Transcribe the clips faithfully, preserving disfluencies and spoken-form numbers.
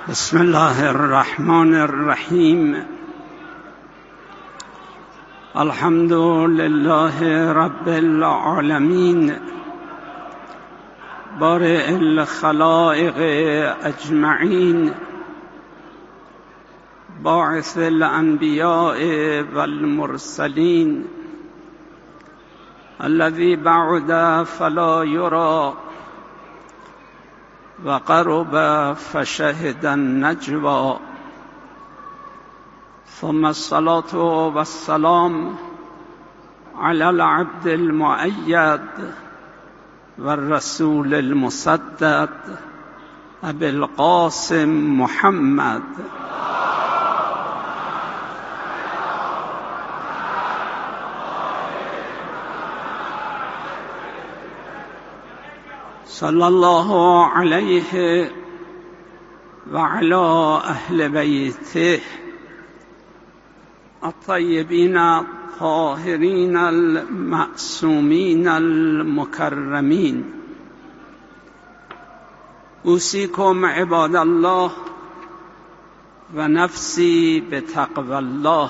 بسم الله الرحمن الرحیم. الحمد لله رب العالمین، بارئ الخلائق اجمعین، باعث الانبیاء والمرسلین، الذی بعد فلا یری و قرب فشهد النجوى، ثم الصلاة والسلام على العبد المؤيد والرسول المسدد أبي القاسم محمد صلی الله علیه و علی اهل بیته الطیبین الطاهرین المعصومین المکرمین. اوصیکم عباد الله و نفسی بتقوی الله.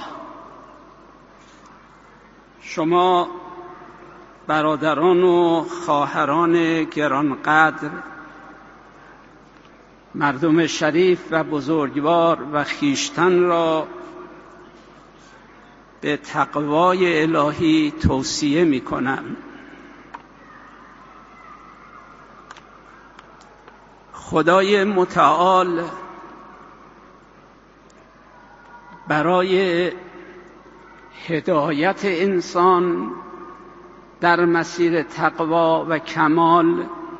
شما برادران و خواهران گرانقدر، مردم شریف و بزرگوار و خویشتن را به تقوای الهی توصیه می کنم. خدای متعال برای هدایت انسان در مسیر تقوا و کمال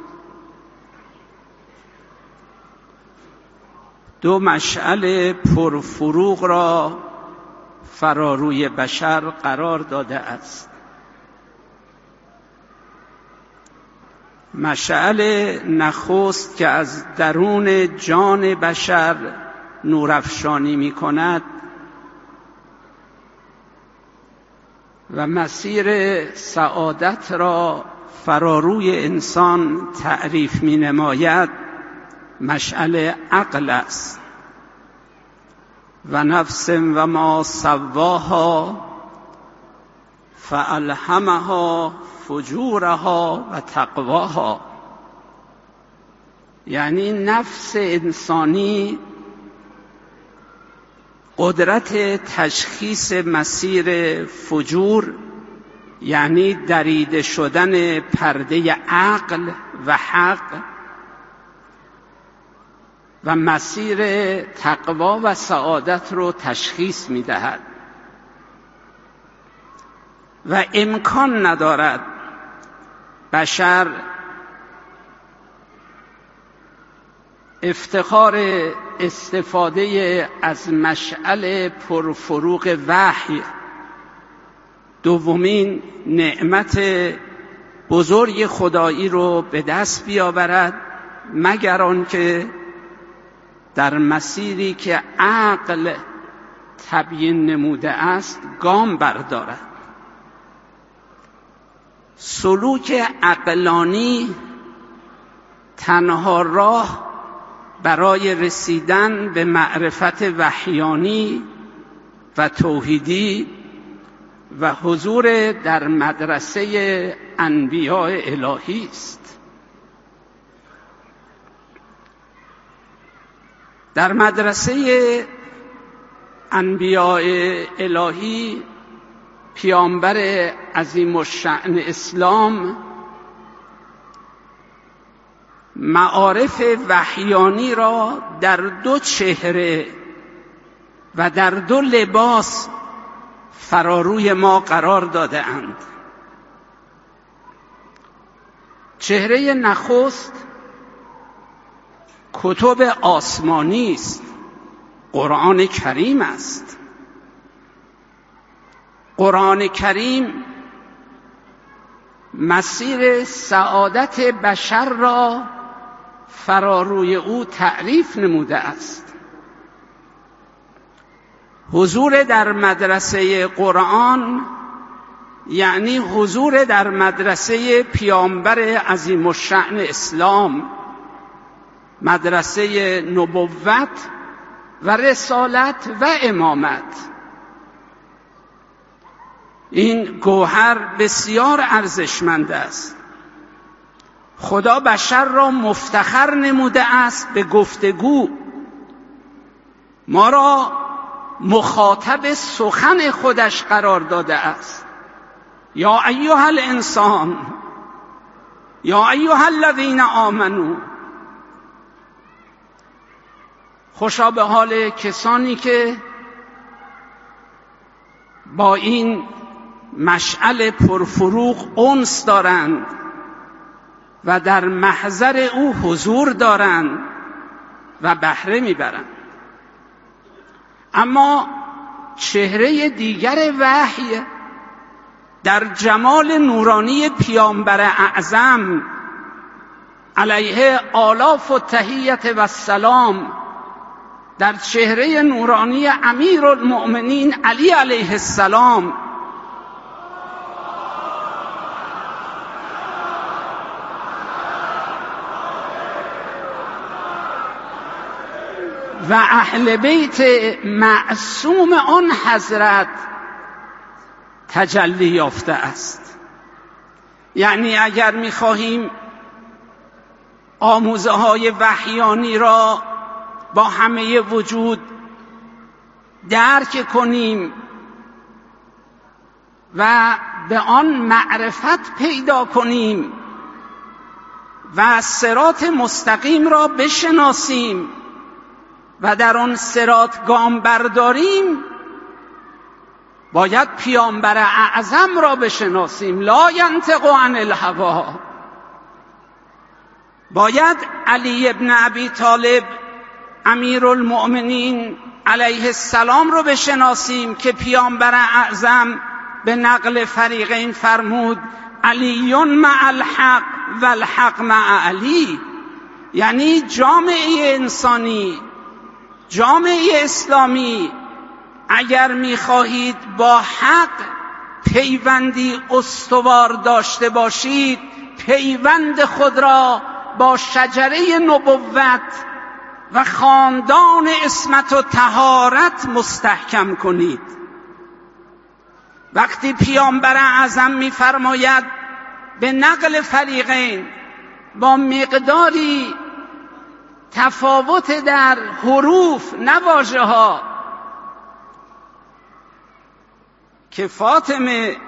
دو مشعل پرفروغ را فراروی بشر قرار داده است. مشعل نخست که از درون جان بشر نورافشانی می کند و مسیر سعادت را فراروی انسان تعریف می نماید، مشعل عقل است. و نفس و ما سواها فالهمها فجورها و تقواها، یعنی نفس انسانی قدرت تشخیص مسیر فجور، یعنی دریده شدن پرده عقل و حق، و مسیر تقوا و سعادت رو تشخیص می دهد و امکان ندارد بشر افتخار استفاده از مشعل پرفروغ وحی، دومین نعمت بزرگ خدایی رو به دست بیاورد، مگر آنکه در مسیری که عقل تبیین نموده است گام بردارد. سلوک عقلانی تنها راه برای رسیدن به معرفت وحیانی و توحیدی و حضور در مدرسه انبیاء الهی است. در مدرسه انبیاء الهی پیامبر عظیم الشأن اسلام معارف وحیانی را در دو چهره و در دو لباس فراروی ما قرار داده اند. چهره نخست کتب آسمانی است، قرآن کریم است. قرآن کریم مسیر سعادت بشر را فراروی او تعریف نموده است. حضور در مدرسه قرآن یعنی حضور در مدرسه پیامبر عظیم الشأن اسلام مدرسه نبوت و رسالت و امامت. این گوهر بسیار ارزشمند است. خدا بشر را مفتخر نموده است به گفتگو، ما را مخاطب سخن خودش قرار داده است. یا ایها الانسان، یا ایها الذین آمنو. خوشا به حال کسانی که با این مشعل پرفروغ انس دارند و در محضر او حضور دارند و بهره میبرند. اما چهره دیگر وحی در جمال نورانی پیامبر اعظم علیه آلاف و تحیت و سلام، در چهره نورانی امیرالمؤمنین علی علیه السلام و اهل بیت معصوم آن حضرت تجلی یافته است. یعنی اگر می‌خواهیم آموزه های وحیانی را با همه وجود درک کنیم و به آن معرفت پیدا کنیم و صراط مستقیم را بشناسیم و در آن صراط گام برداریم، باید پیامبر اعظم را بشناسیم. لا ینطق عن الهوی. باید علی ابن ابی طالب امیرالمؤمنین علیه السلام رو بشناسیم که پیامبر اعظم به نقل فریقین فرمود علی مع الحق و الحق مع علی. یعنی جامعه انسانی، جامعه اسلامی اگر می‌خواهید با حق پیوندی استوار داشته باشید، پیوند خود را با شجره نبوت و خاندان عصمت و طهارت مستحکم کنید. وقتی پیامبر اعظم می‌فرماید به نقل فریقین با مقداری تفاوت در حروف نه واژه‌ها که فاطمه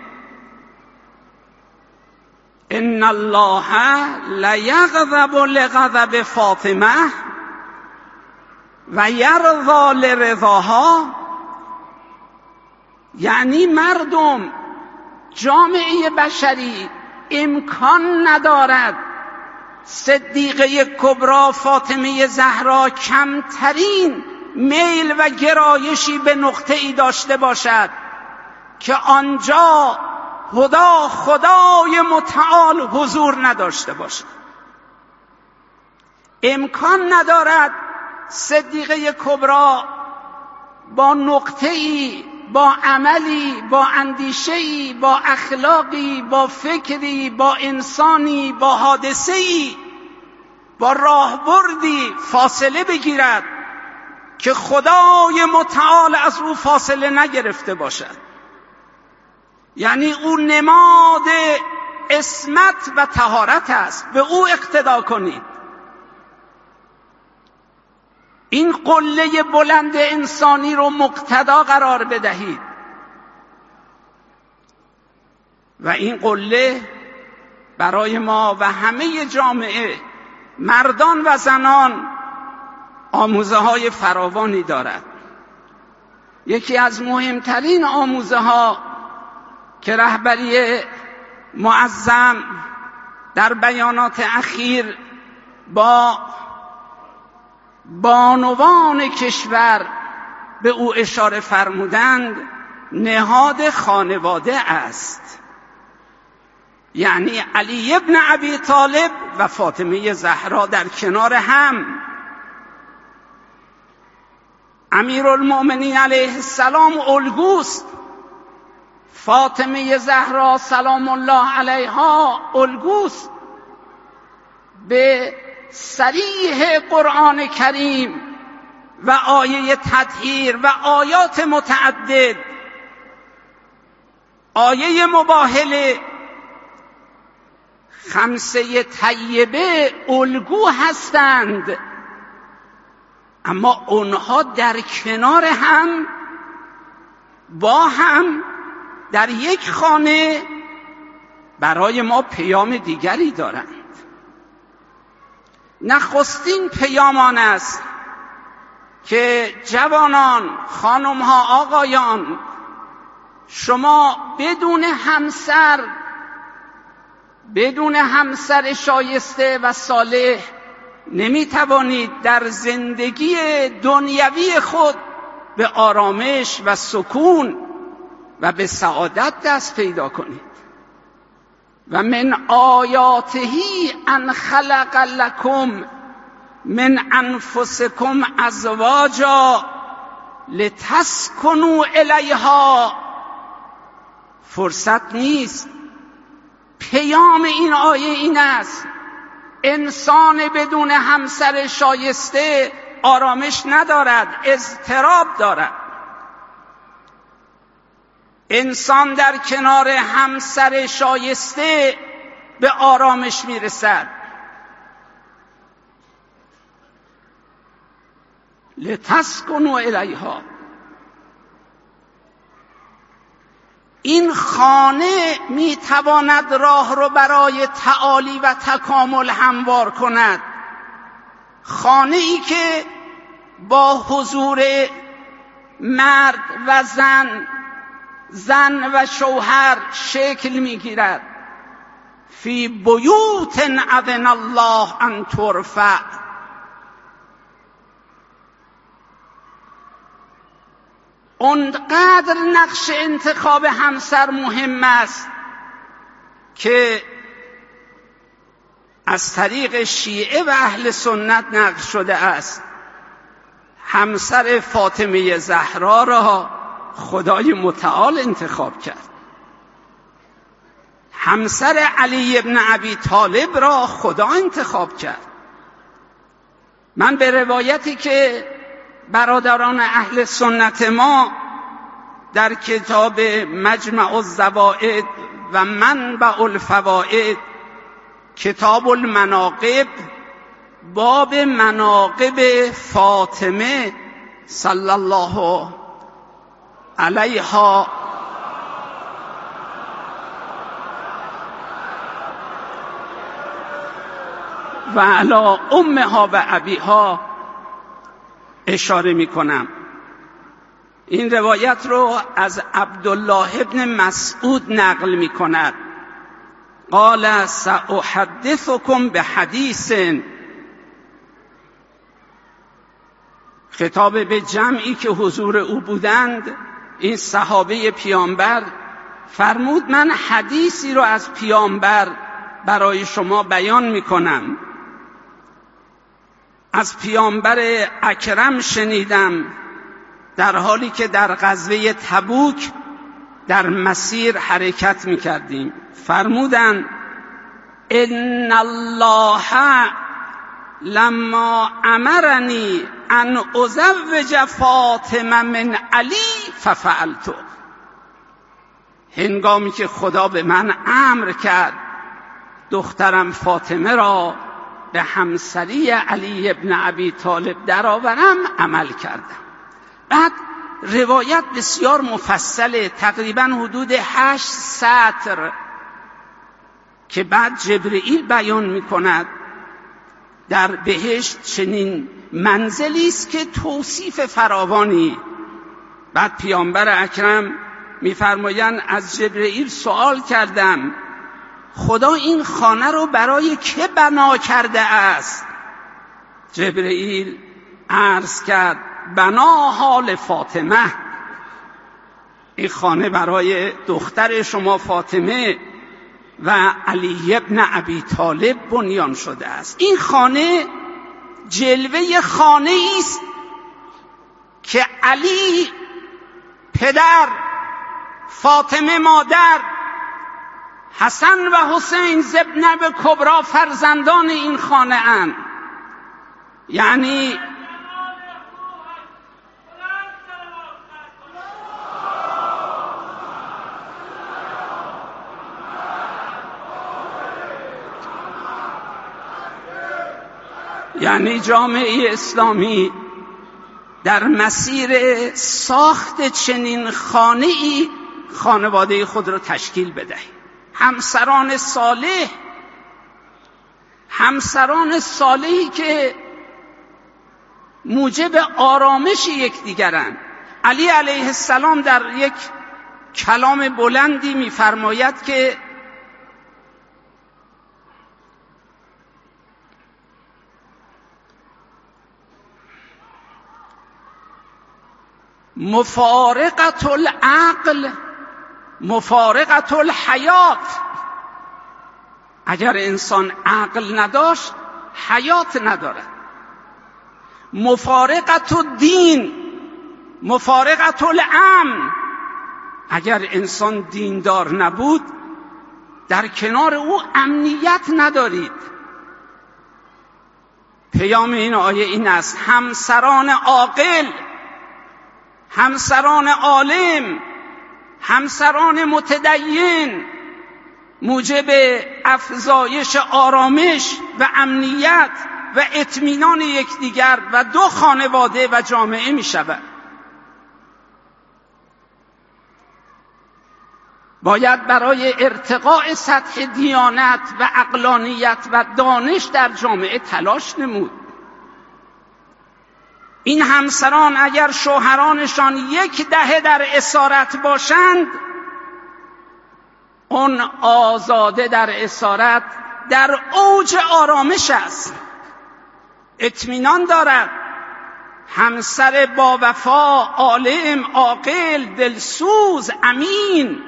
ان الله لیغضب لغضب فاطمه و یرضا لرضاها، یعنی مردم، جامعه بشری امکان ندارد صدیقه کبری فاطمه زهرا کمترین میل و گرایشی به نقطه‌ای داشته باشد که آنجا خدا خدای متعال حضور نداشته باشد. امکان ندارد صدیقه کبری با نقطه‌ای، با عملی، با اندیشه‌ای، با اخلاقی، با فکری، با انسانی، با حادثه‌ای، با راهبردی فاصله بگیرد که خدای متعال از او فاصله نگرفته باشد. یعنی او نماد عصمت و طهارت است، به او اقتدا کنید. این قله بلند انسانی رو مقتدا قرار بدهید و این قله برای ما و همه جامعه، مردان و زنان، آموزه های فراوانی دارد. یکی از مهمترین آموزه ها که رهبری معظم در بیانات اخیر با بانوان کشور به او اشاره فرمودند، نهاد خانواده است. یعنی علی ابن ابی طالب و فاطمه زهرا در کنار هم. امیرالمؤمنین علیه السلام الگوست، فاطمه زهرا سلام الله علیها الگوست. به صریح قرآن کریم و آیه تطهیر و آیات متعدد، آیه مباهله، خمسه طیبه الگو هستند، اما اونها در کنار هم با هم در یک خانه برای ما پیام دیگری دارند. نخستین پیام آن است که جوانان، خانمها، آقایان، شما بدون همسر بدون همسر شایسته و صالح نمیتوانید در زندگی دنیوی خود به آرامش و سکون و به سعادت دست پیدا کنید. و من آیاتهی ان خلق لکم من انفسکم ازواجا لتسکنوا الیها. فرصت نیست. پیام این آیه این است: انسان بدون همسر شایسته آرامش ندارد، اضطراب دارد. انسان در کنار همسر شایسته به آرامش میرسد. لتسکنوا الیها. این خانه میتواند راه رو برای تعالی و تکامل هموار کند. خانه ای که با حضور مرد و زن، زن و شوهر شکل میگیرد. فی بیوت اذن الله ان ترفع. اونقدر نقش انتخاب همسر مهم است که از طریق شیعه و اهل سنت نقل شده است همسر فاطمه زهرا را خدای متعال انتخاب کرد. همسر علی ابن ابی طالب را خدا انتخاب کرد. من به روایتی که برادران اهل سنت ما در کتاب مجمع الزوائد و منبع الفوائد، کتاب المناقب، باب مناقب فاطمه صلی الله علیها و علی امها و ابیها اشاره می کنم. این روایت رو از عبدالله ابن مسعود نقل می کند. قال سأحدثكم بحدیث. خطاب به جمعی که حضور او بودند، این صحابه پیامبر فرمود من حدیثی رو از پیامبر برای شما بیان می کنم. از پیامبر اکرم شنیدم در حالی که در غزوه تبوک در مسیر حرکت می کردیم. فرمودند ان الله لما امرنی ان ازوج فاطمه من علی ففعلت. هنگامی که خدا به من امر کرد دخترم فاطمه را به همسری علی ابن ابی طالب درآورم، عمل کردم. بعد روایت بسیار مفصله، تقریبا حدود هشت سطر، که بعد جبرئیل بیان می کند در بهشت چنین منزلی است که توصیف فراوانی. بعد پیامبر اکرم می‌فرمایند از جبرئیل سوال کردم خدا این خانه رو برای که بنا کرده است؟ جبرئیل عرض کرد بنا حال فاطمه، این خانه برای دختر شما فاطمه و علی ابن ابی طالب بنیان شده است. این خانه جلوه خانه است که علی پدر، فاطمه مادر، حسن و حسین زبنب کبرا فرزندان این خانه اند. یعنی یعنی جامعه اسلامی در مسیر ساخت چنین خانه‌ای خانواده خود را تشکیل بدهید. همسران صالح، همسران صالحی که موجب آرامش یکدیگرند. علی علیه السلام در یک کلام بلندی می‌فرماید که مفارقت العقل مفارقت الحیات. اگر انسان عقل نداشت حیات ندارد. مفارقت الدین مفارقت الامن. اگر انسان دیندار نبود در کنار او امنیت ندارید. پیام این آیه این است: همسران عاقل، همسران عالم، همسران متدین موجب افزایش آرامش و امنیت و اطمینان یکدیگر و دو خانواده و جامعه می شود. باید برای ارتقاء سطح دیانت و عقلانیت و دانش در جامعه تلاش نمود. این همسران اگر شوهرانشان یک دهه در اسارت باشند، اون آزاده در اسارت در اوج آرامش است، اطمینان دارد، همسر با وفا، عالم، عاقل، دلسوز، امین،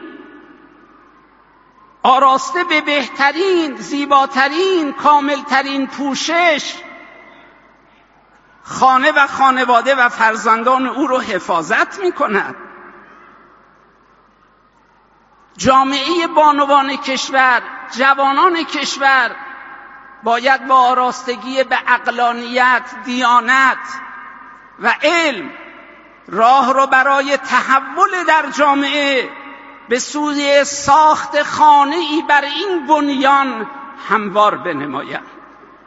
آراسته به بهترین، زیباترین، کاملترین پوشش، خانه و خانواده و فرزندان او رو حفاظت می کند. جامعه بانوان کشور، جوانان کشور باید با آراستگی به عقلانیت، دیانت و علم راه رو برای تحول در جامعه به سوی ساخت خانه‌ای بر این بنیان هموار بنمایند.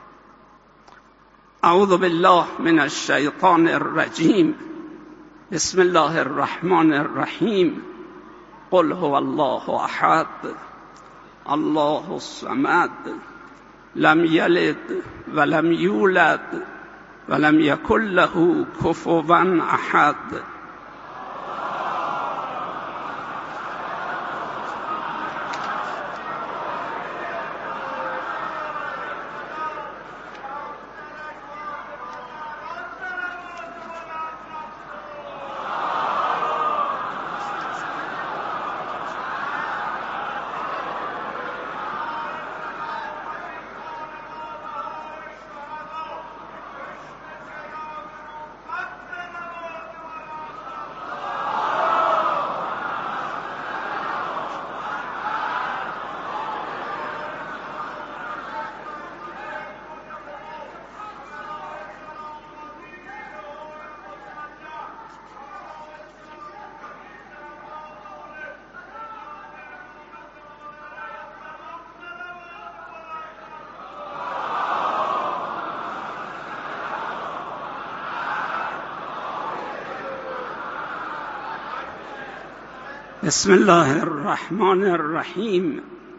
اعوذ بالله من الشیطان الرجیم. بسم الله الرحمن الرحیم. قل هو الله احد الله الصمد لم یلد ولم یولد ولم یکن له کفوا احد. بسم الله الرحمن الرحیم.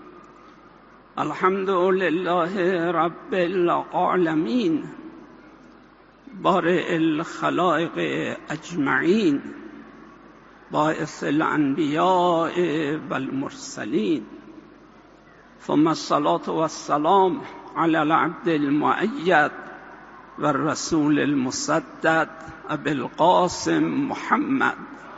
الحمد لله رب العالمین بارئ الخلائق اجمعین باعث الانبیاء والمرسلین ثم الصلاة والسلام علی العبد المؤید والرسول المسدد ابی القاسم محمد.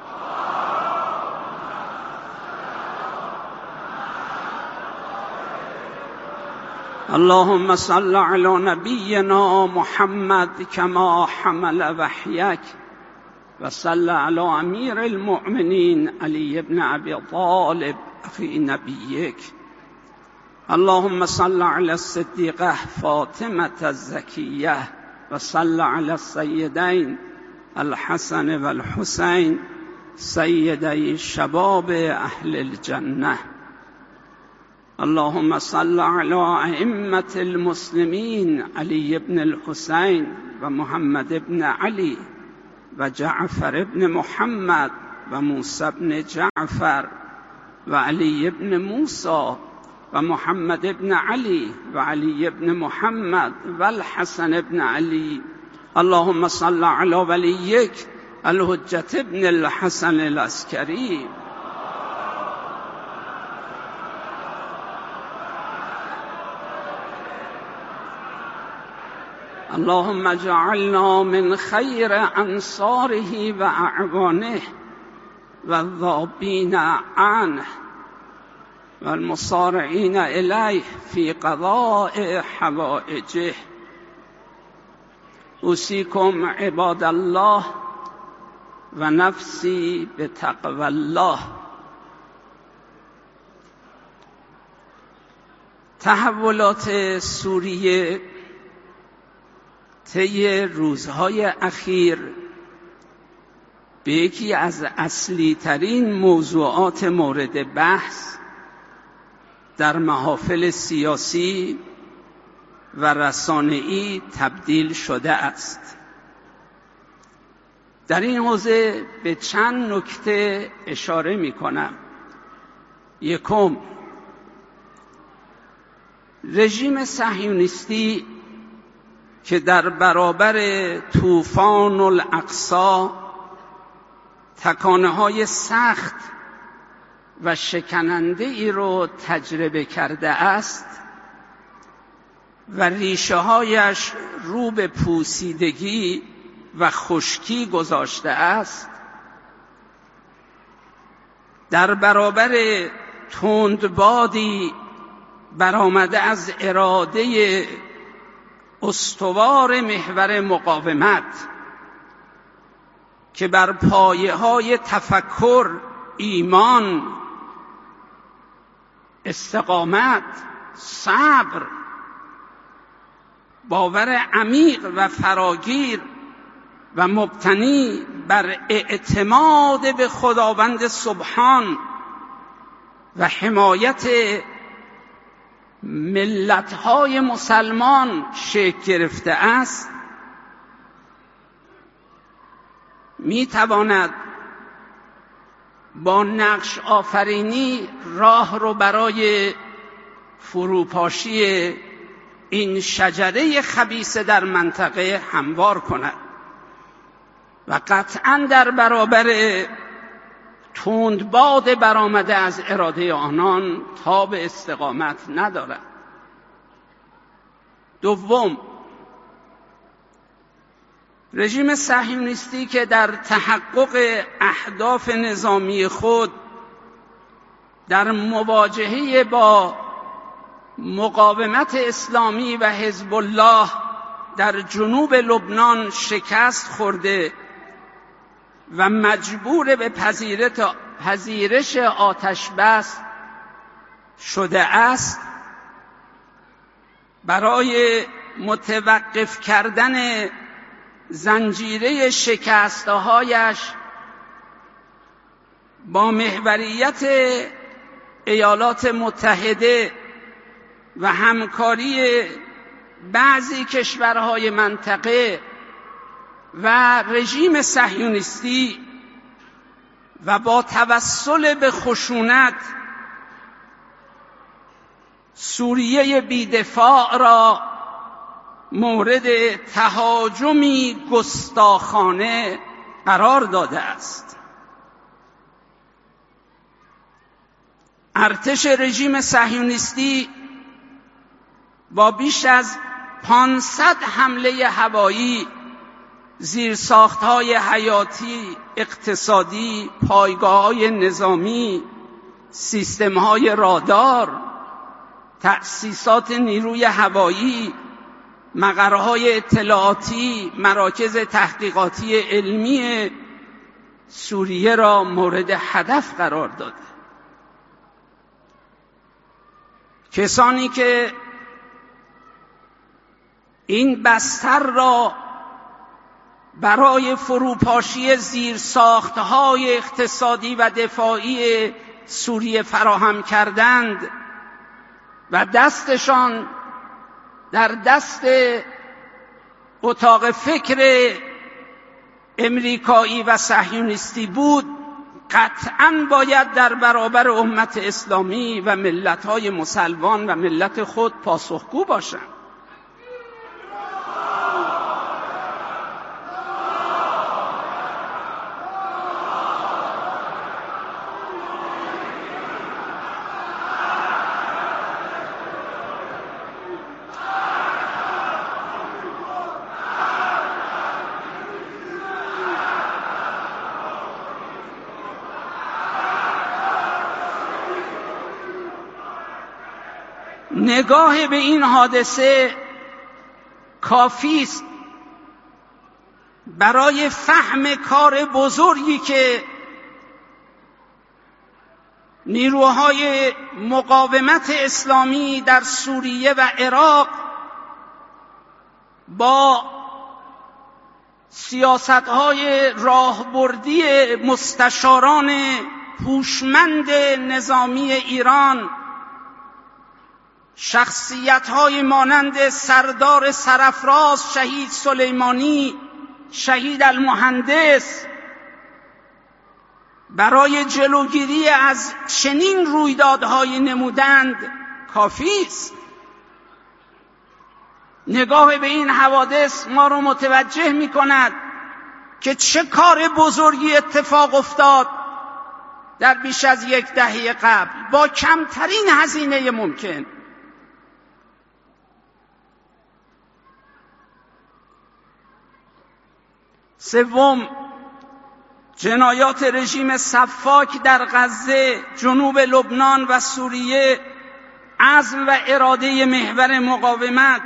اللهم صل على نبينا محمد كما حمل وحيك وصل على أمير المؤمنين علي بن أبي طالب أخي نبيك. اللهم صل على الصديقة فاطمة الزكية و صل علی السیدین الحسن و الحسین سیدی شباب اهل الجنه. اللهم صل علی ائمة المسلمین علی بن الحسین و محمد بن علی و جعفر بن محمد و موسی بن جعفر و علی بن موسی و محمد بن علی و علی بن محمد و الحسن بن علی. اللهم صل علی ولیک الحجة بن الحسن العسکری. اللهم اجعلنا من خیر انصاره و اعوانه و الذابین عنه و المصارعین الیه فی قضاء حوائجه. اوصیکم عباد الله و نفسی بتقوی الله. تحولات سوریه طی روزهای اخیر به یکی از اصلی ترین موضوعات مورد بحث در محافل سیاسی و رسانه‌ای تبدیل شده است. در این حوزه به چند نکته اشاره می کنم. یکم، رژیم صهیونیستی که در برابر طوفان الاقصی تکانه‌های سخت و شکننده ای رو تجربه کرده است و ریشه هایش رو به پوسیدگی و خشکی گذاشته است، در برابر تندبادی برآمده از اراده استوار محور مقاومت که بر پایه‌های تفکر، ایمان، استقامت، صبر، باور عمیق و فراگیر و مبتنی بر اعتماد به خداوند سبحان و حمایت ملت‌های مسلمان شکل گرفته است، می‌تواند با نقش آفرینی راه رو برای فروپاشی این شجره خبیث در منطقه هموار کند و قطعاً در برابر تندباد برآمده از اراده آنان تاب استقامت ندارد. دوم، رژیم صهیونیستی که در تحقق اهداف نظامی خود در مواجهه با مقاومت اسلامی و حزب الله در جنوب لبنان شکست خورده و مجبور به پذیرش آتش بس شده است، برای متوقف کردن زنجیره شکست‌هایش با محوریت ایالات متحده و همکاری بعضی کشورهای منطقه و رژیم صهیونیستی و با توسل به خشونت سوریه بی‌دفاع را مورد تهاجمی گستاخانه قرار داده است. ارتش رژیم صهیونیستی با بیش از پانصد حمله هوایی، زیرساخت‌های حیاتی، اقتصادی، پایگاه‌های نظامی، سیستم‌های رادار، تأسیسات نیروی هوایی، مقرهای اطلاعاتی، مراکز تحقیقاتی علمی سوریه را مورد هدف قرار داده. کسانی که این بستر را برای فروپاشی زیرساختهای اقتصادی و دفاعی سوریه فراهم کردند و دستشان در دست اتاق فکر امریکایی و صهیونیستی بود، قطعاً باید در برابر امت اسلامی و ملت‌های مسلمان و ملت خود پاسخگو باشند. نگاه به این حادثه کافی است برای فهم کار بزرگی که نیروهای مقاومت اسلامی در سوریه و عراق با سیاست‌های راهبردی مستشاران هوشمند نظامی ایران، شخصیت‌های مانند سردار سرفراز شهید سلیمانی، شهید المهندس، برای جلوگیری از چنین رویدادهای نمودند کافی است. نگاه به این حوادث ما را متوجه می‌کند که چه کار بزرگی اتفاق افتاد در بیش از یک دهه قبل با کمترین هزینه ممکن. سوم، جنایات رژیم سفاک در غزه، جنوب لبنان و سوریه، عزم و اراده محور مقاومت،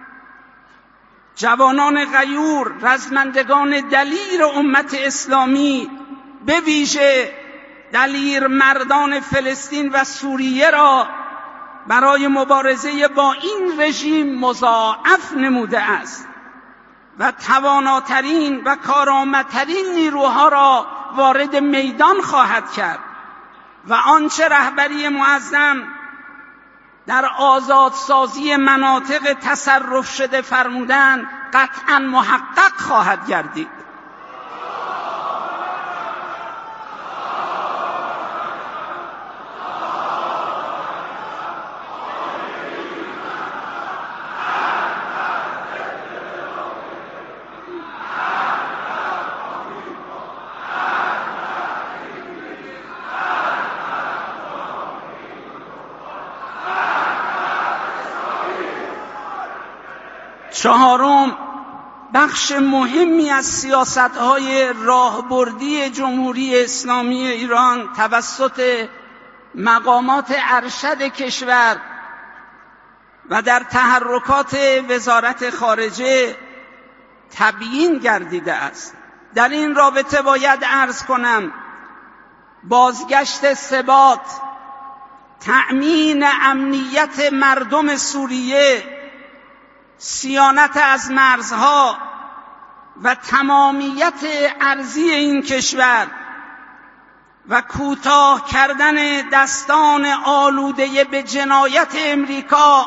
جوانان غیور، رزمندگان دلیر امت اسلامی، به ویژه دلیر مردان فلسطین و سوریه را برای مبارزه با این رژیم مضاعف نموده است و تواناترین و کارآمدترین نیروها را وارد میدان خواهد کرد و آنچه رهبری معظم در آزادسازی مناطق تصرف شده فرمودند قطعاً محقق خواهد گردید. چهارم، بخش مهمی از سیاست‌های راهبردی جمهوری اسلامی ایران توسط مقامات ارشد کشور و در تحرکات وزارت خارجه تبیین گردیده است. در این رابطه باید عرض کنم بازگشت ثبات، تأمین امنیت مردم سوریه، صیانت از مرزها و تمامیت ارضی این کشور و کوتاه کردن دستان آلوده به جنایت امریکا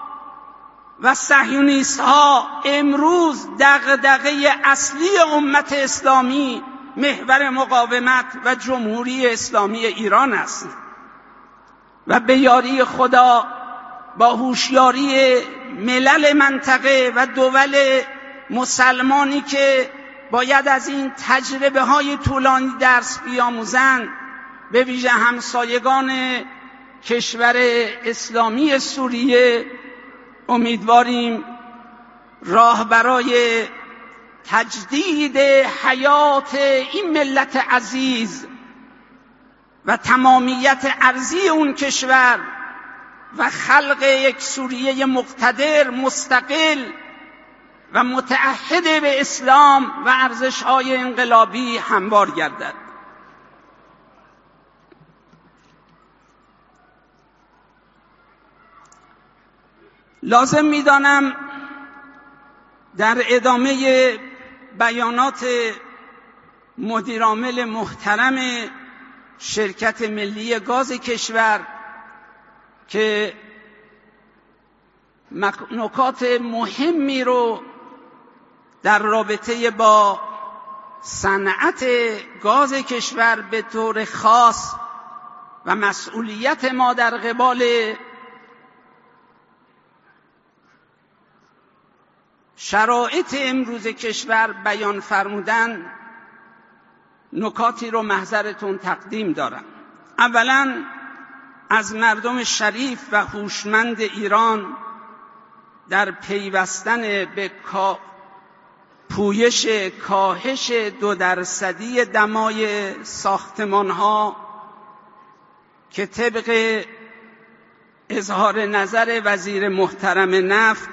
و صهیونیست‌ها امروز دغدغه اصلی امت اسلامی، محور مقاومت و جمهوری اسلامی ایران است و به یاری خدا با هوشیاری ملل منطقه و دول مسلمانی که باید از این تجربه های طولانی درس بیاموزند، به ویژه همسایگان کشور اسلامی سوریه، امیدواریم راه برای تجدید حیات این ملت عزیز و تمامیت ارضی اون کشور و خلق یک سوریه مقتدر، مستقل و متعهد به اسلام و ارزش‌های انقلابی هموار گردد. لازم می‌دانم در ادامه بیانات مدیرعامل محترم شرکت ملی گاز کشور که نکات مهمی رو در رابطه با صنعت گاز کشور به طور خاص و مسئولیت ما در قبال شرایط امروز کشور بیان فرمودن، نکاتی رو محضرتون تقدیم دارم. اولا از مردم شریف و هوشمند ایران در پیوستن به پویش کاهش دو درصدی دمای ساختمان‌ها که طبق اظهار نظر وزیر محترم نفت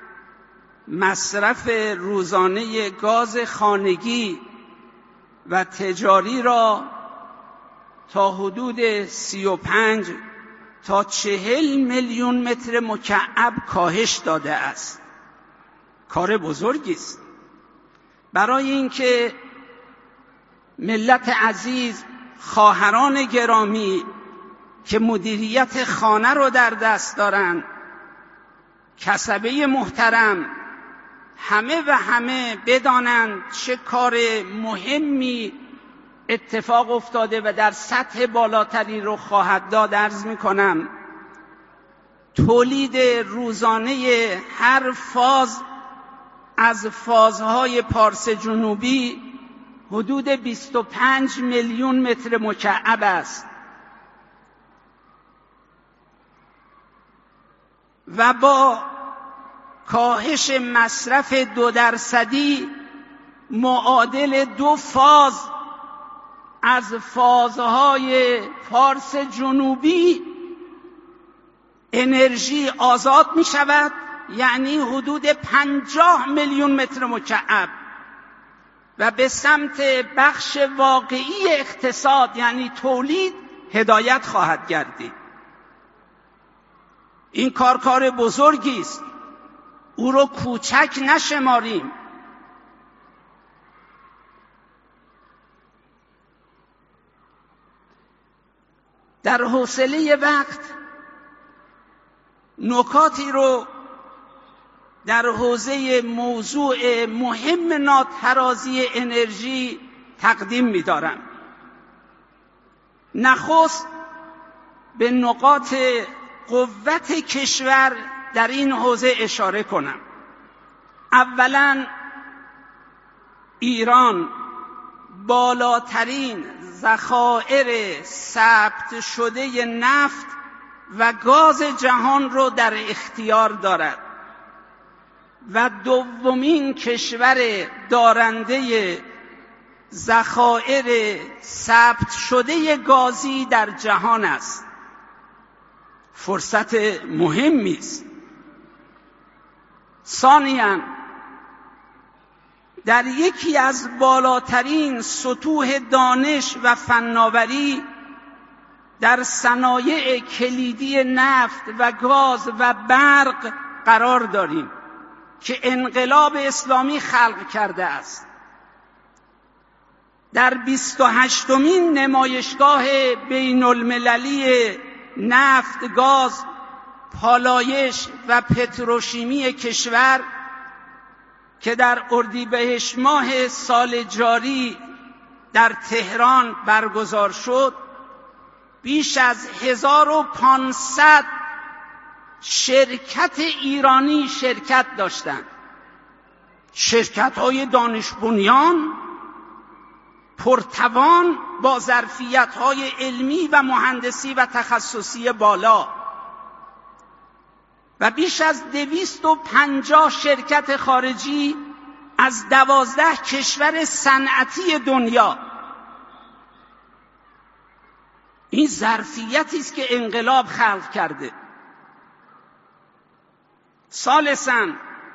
مصرف روزانه گاز خانگی و تجاری را تا حدود سی و پنج تا چهل میلیون متر مکعب کاهش داده است. کار بزرگی است. برای اینکه ملت عزیز، خواهران گرامی که مدیریت خانه رو در دست دارن، کسبه محترم، همه و همه بدانند چه کار مهمی اتفاق افتاده و در سطح بالاتری رو خواهد داد. عرض می‌کنم تولید روزانه هر فاز از فازهای پارس جنوبی حدود بیست و پنج میلیون متر مکعب است و با کاهش مصرف دو درصدی معادل دو فاز از فازهای پارس جنوبی انرژی آزاد می شود، یعنی حدود پنجاه میلیون متر مکعب، و به سمت بخش واقعی اقتصاد یعنی تولید هدایت خواهد گردید. این کار کار بزرگی است، او رو کوچک نشماریم. در حوصله وقت نکاتی رو در حوزه موضوع مهم ناترازی انرژی تقدیم می‌دارم. نخست به نقاط قوت کشور در این حوزه اشاره کنم. اولا ایران بالاترین ذخایر ثبت شده نفت و گاز جهان رو در اختیار دارد و دومین کشور دارنده ذخایر ثبت شده گازی در جهان است. فرصت مهمی است. ثانیاً در یکی از بالاترین سطوح دانش و فناوری در صنایع کلیدی نفت و گاز و برق قرار داریم که انقلاب اسلامی خلق کرده است. در بیست و هشتمین نمایشگاه بین المللی نفت، گاز، پالایش و پتروشیمی کشور که در اردیبهشت ماه سال جاری در تهران برگزار شد، بیش از هزار و پانصد شرکت ایرانی شرکت داشتند. شرکت‌های دانش بنیان پرتوان با ظرفیت‌های علمی و مهندسی و تخصصی بالا و بیش از دویست و پنجاه شرکت خارجی از دوازده کشور صنعتی دنیا. این ظرفیتی است که انقلاب خلق کرده. ثالثاً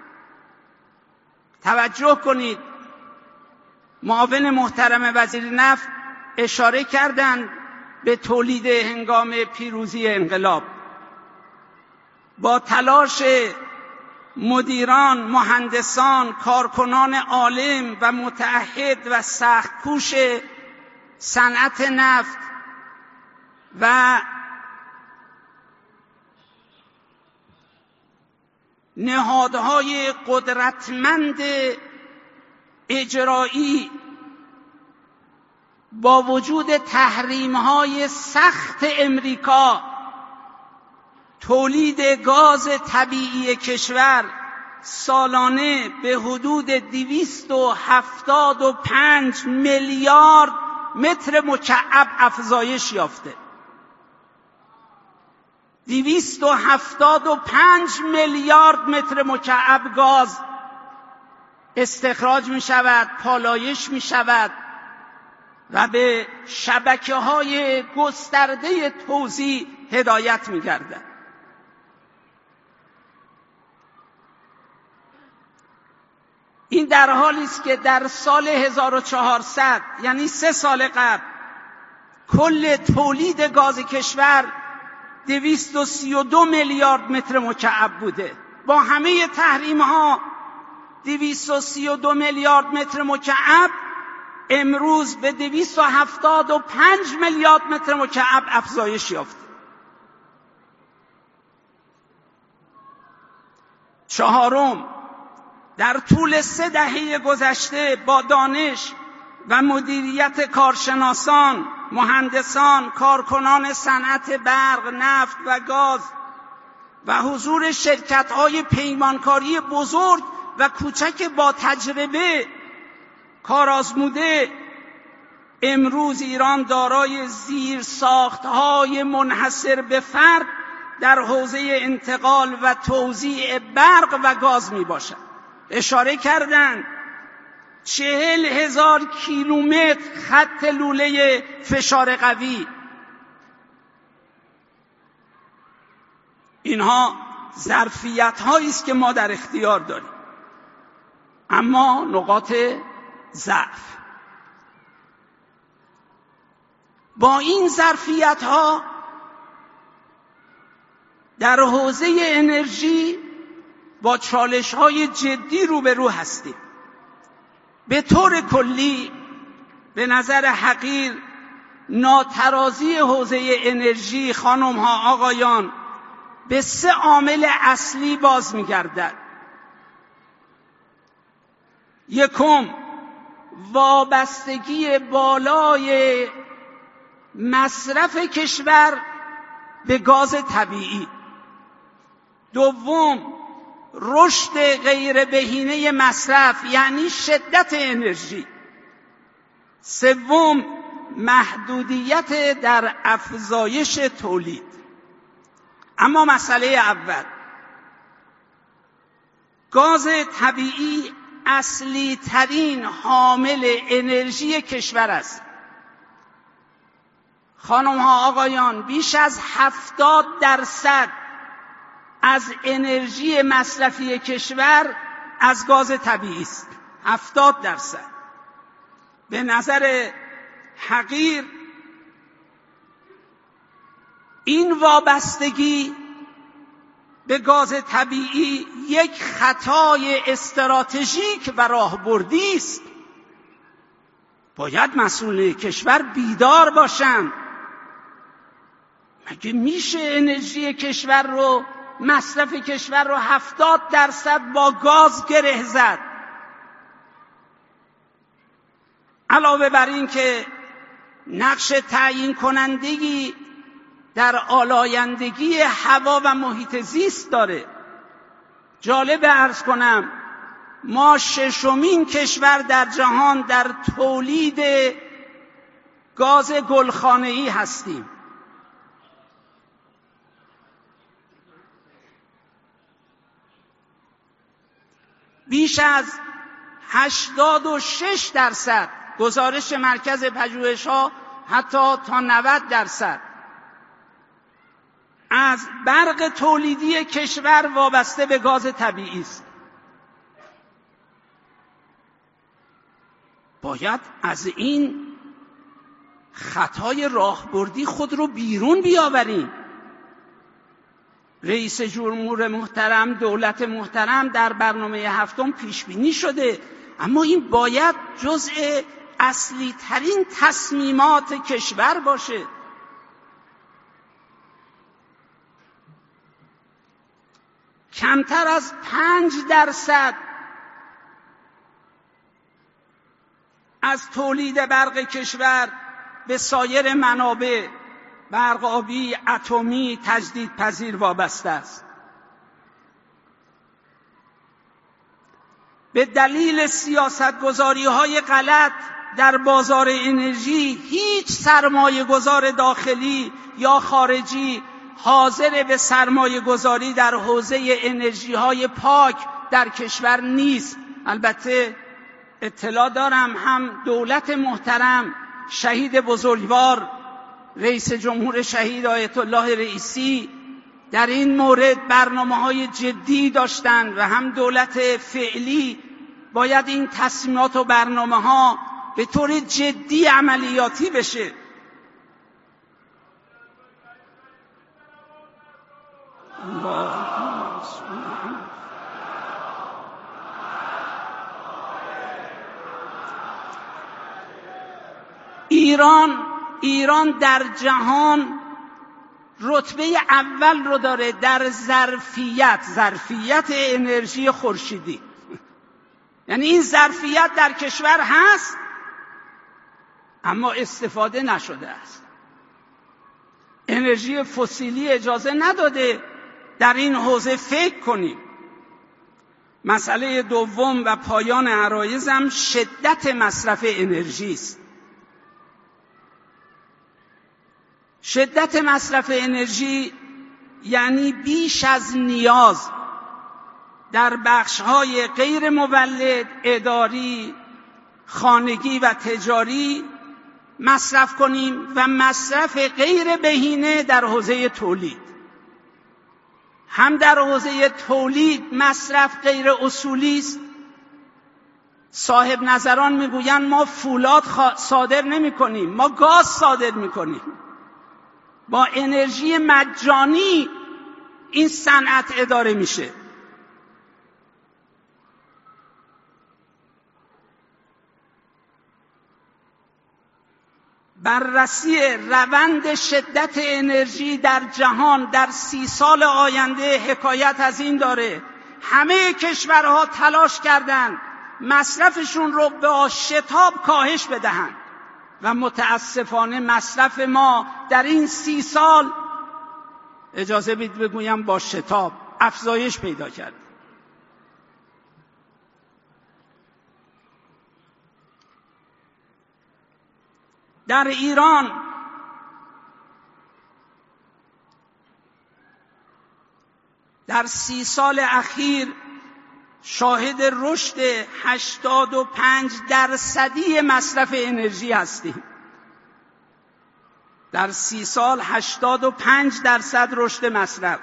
توجه کنید، معاون محترم وزیر نفت اشاره کردند به تولید هنگام پیروزی انقلاب. با تلاش مدیران، مهندسان، کارکنان عالم و متعهد و سخت‌کوش صنعت نفت و نهادهای قدرتمند اجرایی با وجود تحریم‌های سخت امریکا تولید گاز طبیعی کشور سالانه به حدود دویست و هفتاد و پنج میلیارد متر مکعب افزایش یافته. دویست و هفتاد و پنج میلیارد متر مکعب گاز استخراج می شود، پالایش می شود و به شبکه‌های گسترده توزیع هدایت می گردد. این در حالی است که در سال هزار و چهارصد یعنی سه سال قبل کل تولید گاز کشور دویست و سی و دو میلیارد متر مکعب بوده. با همه تحریم ها دویست و سی و دو میلیارد متر مکعب امروز به دویست و هفتاد و پنج میلیارد متر مکعب افزایش یافته. چهارم، در طول سه دهه گذشته با دانش و مدیریت کارشناسان، مهندسان، کارکنان صنعت برق، نفت و گاز و حضور شرکت‌های پیمانکاری بزرگ و کوچک با تجربه کارآزموده، امروز ایران دارای زیرساخت‌های منحصر به فرد در حوزه انتقال و توزیع برق و گاز می باشد. اشاره کردند چهل هزار کیلومتر خط لوله فشار قوی. اینها ظرفیت هایی است که ما در اختیار داریم، اما نقاط ضعف. با این ظرفیت ها در حوزه انرژی با چالش های جدی روبرو هستیم. به طور کلی به نظر حقیر ناترازی حوزه انرژی خانم ها آقایان به سه عامل اصلی باز می‌گردد. یکم، وابستگی بالای مصرف کشور به گاز طبیعی. دوم، رشد غیر بهینه مصرف یعنی شدت انرژی. سوم، محدودیت در افزایش تولید. اما مسئله اول، گاز طبیعی اصلی ترین حامل انرژی کشور است. خانم ها آقایان، بیش از هفتاد درصد از انرژی مصرفی کشور از گاز طبیعی است. هفتاد درصد. به نظر حقیر این وابستگی به گاز طبیعی یک خطای استراتژیک و راهبردی است. باید مسئولین کشور بیدار باشند. مگه میشه انرژی کشور رو، مصرف کشور رو هفتاد درصد با گاز گره زد؟ علاوه بر این که نقش تعیین کنندگی در آلایندگی هوا و محیط زیست داره. جالب عرض کنم ما ششمین کشور در جهان در تولید گاز گلخانه‌ای هستیم. بیش از هشتاد و شش درصد، گزارش مرکز پژوهش‌ها حتی تا نود درصد از برق تولیدی کشور وابسته به گاز طبیعی است. باید از این خطای راهبردی خود رو بیرون بیاوریم. رئیس جمهور محترم، دولت محترم در برنامه هفتم پیش بینی شده، اما این باید جزء اصلی ترین تصمیمات کشور باشه. کمتر از پنج درصد از تولید برق کشور به سایر منابع برق آبی، اتمی، تجدیدپذیر وابسته است. به دلیل سیاستگذاری‌های غلط در بازار انرژی هیچ سرمایه گذار داخلی یا خارجی حاضر به سرمایه گذاری در حوزه انرژی های پاک در کشور نیست. البته اطلاع دارم هم دولت محترم شهید بزرگوار رئیس جمهور شهید آیت الله رئیسی در این مورد برنامه‌های جدی داشتند و هم دولت فعلی باید این تصمیمات و برنامه‌ها به طور جدی عملیاتی بشه. ایران ایران در جهان رتبه اول رو داره در ظرفیت ظرفیت انرژی خورشیدی. یعنی این ظرفیت در کشور هست اما استفاده نشده است. انرژی فسیلی اجازه نداده در این حوزه فکر کنیم. مسئله دوم و پایان عرایضم شدت مصرف انرژی است. شدت مصرف انرژی یعنی بیش از نیاز در بخش‌های غیر مولد، اداری، خانگی و تجاری مصرف کنیم و مصرف غیر بهینه در حوزه تولید. هم در حوزه تولید مصرف غیر اصولی است. صاحب نظران میگویند ما فولاد صادر نمی کنیم، ما گاز صادر می کنیم. با انرژی مجانی این صنعت اداره میشه. بررسی روند شدت انرژی در جهان در سی سال آینده حکایت از این داره همه کشورها تلاش کردند مصرفشون رو به شتاب کاهش بدهند و متاسفانه مصرف ما در این سی سال اجازه بدید بگویم با شتاب افزایش پیدا کرد. در ایران در سی سال اخیر شاهد رشد هشتاد و پنج درصدی مصرف انرژی هستیم. در سی سال هشتاد و پنج درصد رشد مصرف.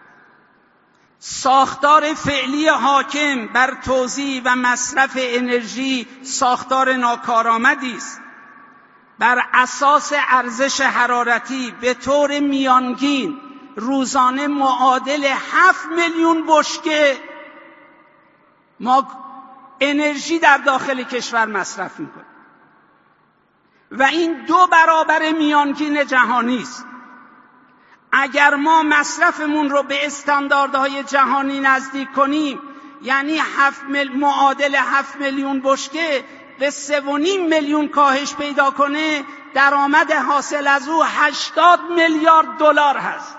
ساختار فعلی حاکم بر توزیع و مصرف انرژی ساختار ناکارآمدی است. بر اساس ارزش حرارتی به طور میانگین روزانه معادل هفت میلیون بشکه ما انرژی در داخل کشور مصرف میکنیم و این دو برابر میانگین جهانی است. اگر ما مصرفمون رو به استانداردهای جهانی نزدیک کنیم یعنی هفت مل... معادل هفت میلیون بشکه به سه و نیم میلیون کاهش پیدا کنه درآمد حاصل از او هشتاد میلیارد دلار هست.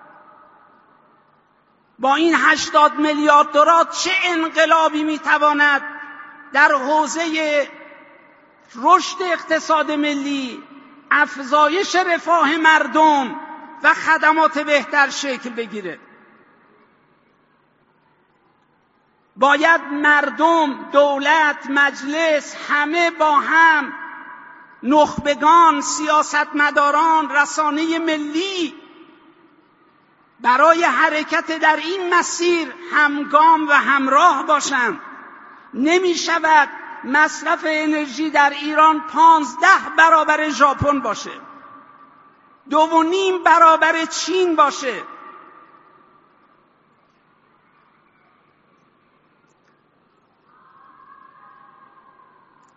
با این هشتاد میلیارد دلار چه انقلابی میتواند در حوزه رشد اقتصاد ملی، افزایش رفاه مردم و خدمات بهتر شکل بگیره. باید مردم، دولت، مجلس همه با هم، نخبگان، سیاستمداران، رسانه ملی برای حرکت در این مسیر همگام و همراه باشند. نمی شود مصرف انرژی در ایران پانزده برابر ژاپن باشه، دو و نیم برابر چین باشه.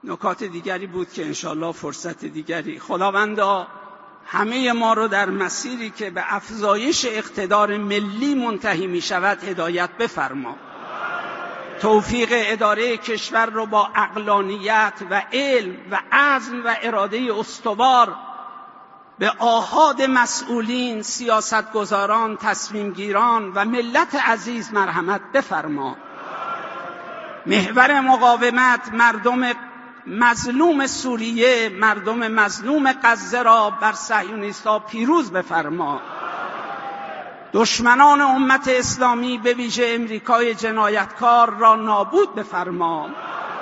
نکات دیگری بود که انشالله فرصت دیگری. خداوندا همه ما رو در مسیری که به افزایش اقتدار ملی منتهی می شود هدایت بفرما. توفیق اداره کشور رو با عقلانیت و علم و عزم و اراده استوار به آحاد مسئولین، سیاستگزاران، تصمیمگیران و ملت عزیز مرحمت بفرما. محور مقاومت مردم مظلوم سوریه، مردم مظلوم غزه را بر صهیونیست‌ها پیروز بفرما. دشمنان امت اسلامی به ویژه امریکای جنایتکار را نابود بفرما.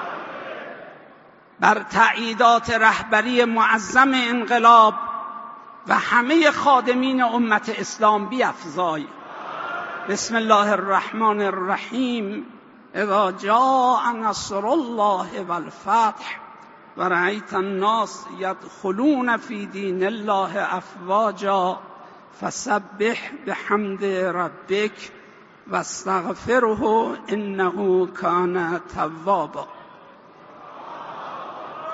بر تأییدات رهبری معظم انقلاب و همه خادمین امت اسلام بیفزای. بسم الله الرحمن الرحیم. اذا جاء نصر الله والفتح ورأيت الناس يدخلون في دين الله أفواجا فسبح بحمد ربك واستغفره إنه كان توابا.